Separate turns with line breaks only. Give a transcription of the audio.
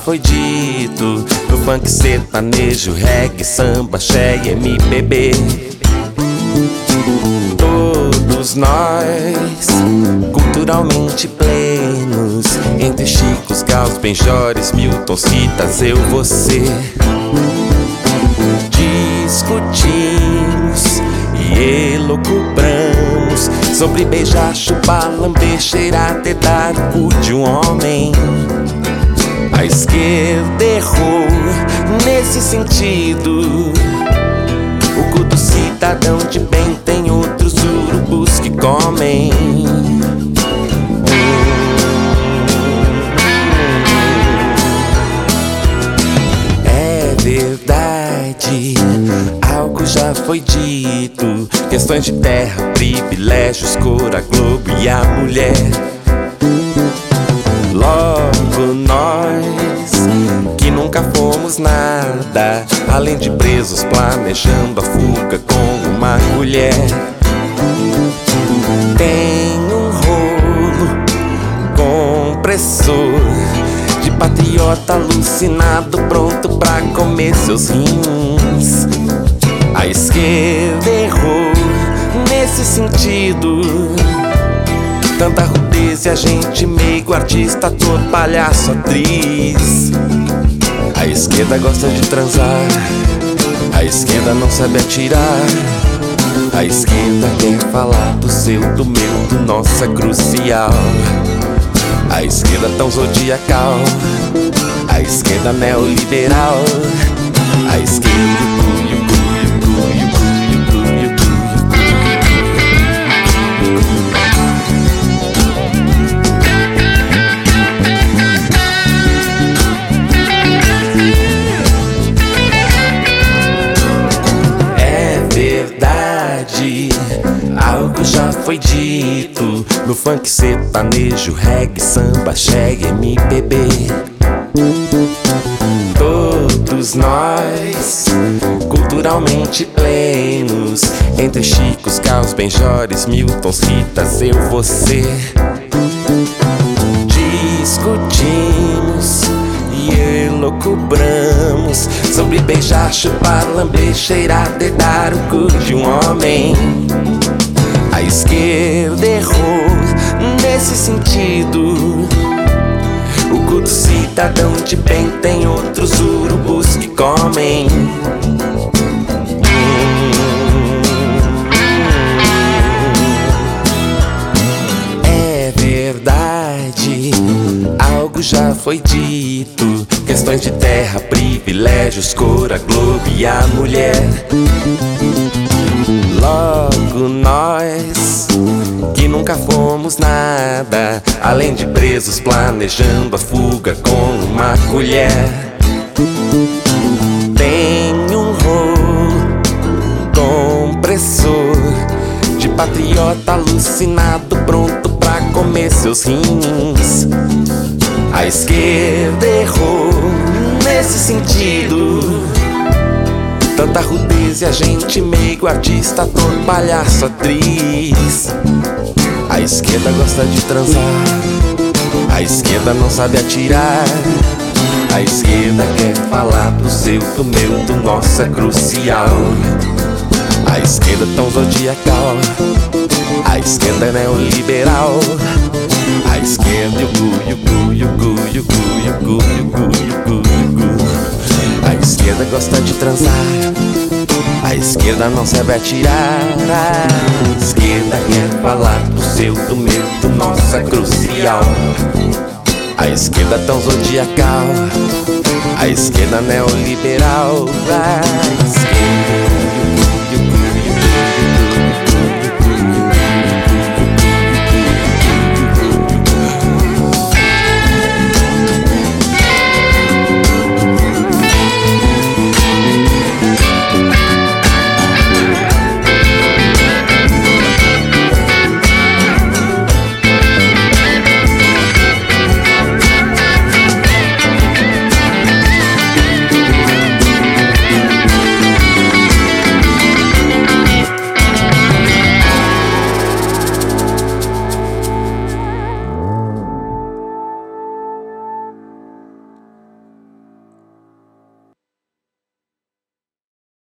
foi dito no funk, sertanejo, reggae, samba, axé e MPB. Todos nós, culturalmente plenos, entre Chicos, Gaus, Benjores, Miltons, Ritas, eu, você. Discutimos e elucubramos sobre beijar, chupar, lamber, cheirar, dedar o cu de um homem. A esquerda errou nesse sentido. O cu do cidadão de bem tem outros urubus que comem. É verdade, algo já foi dito. Questões de terra, privilégios, cor, a Globo e a mulher. Logo nós, que nunca fomos nada, além de presos planejando a fuga com uma colher. Tem um rolo compressor de patriota alucinado, pronto pra comer seus rins. A esquerda errou nesse sentido. Tanta rudez e a gente meigo, artista, ator, palhaço, atriz. A esquerda gosta de transar, a esquerda não sabe atirar. A esquerda quer falar do seu, do meu, do nosso é crucial. A esquerda tão zodiacal, a esquerda neoliberal. A esquerda algo já foi dito no funk, sertanejo, reggae, samba, axé e MPB. Todos nós, culturalmente plenos, entre Chicos, Gaus, Benjores, Miltons, Ritas, eu, você. Discutimos e elucubramos sobre beijar, chupar, lamber, cheirar, dedar o cu de um homem. A esquerda errou nesse sentido. O cu do cidadão de bem tem outros urubus que comem. É verdade, algo já foi dito. Questões de terra, privilégios, cor, a Globo e a mulher. Logo nós, que nunca fomos nada, além de presos planejando a fuga com uma colher. Tem um rolo compressor de patriota alucinado, pronto pra comer seus rins. A esquerda errou nesse sentido. Tanta rudez e a gente meigo, artista, ator, palhaço, atriz. A esquerda gosta de transar, a esquerda não sabe atirar. A esquerda quer falar do seu, do meu, do nosso é crucial. A esquerda tão zodiacal, a esquerda é neoliberal. A esquerda e o gu, e o gu, e o gu, e o gu, e o gu, e o gu, e o gu, e o gu. A esquerda gosta de transar, a esquerda não sabe atirar. A esquerda quer falar do seu, do meu, do nosso é crucial. A esquerda tão zodiacal, a esquerda neoliberal. A esquerda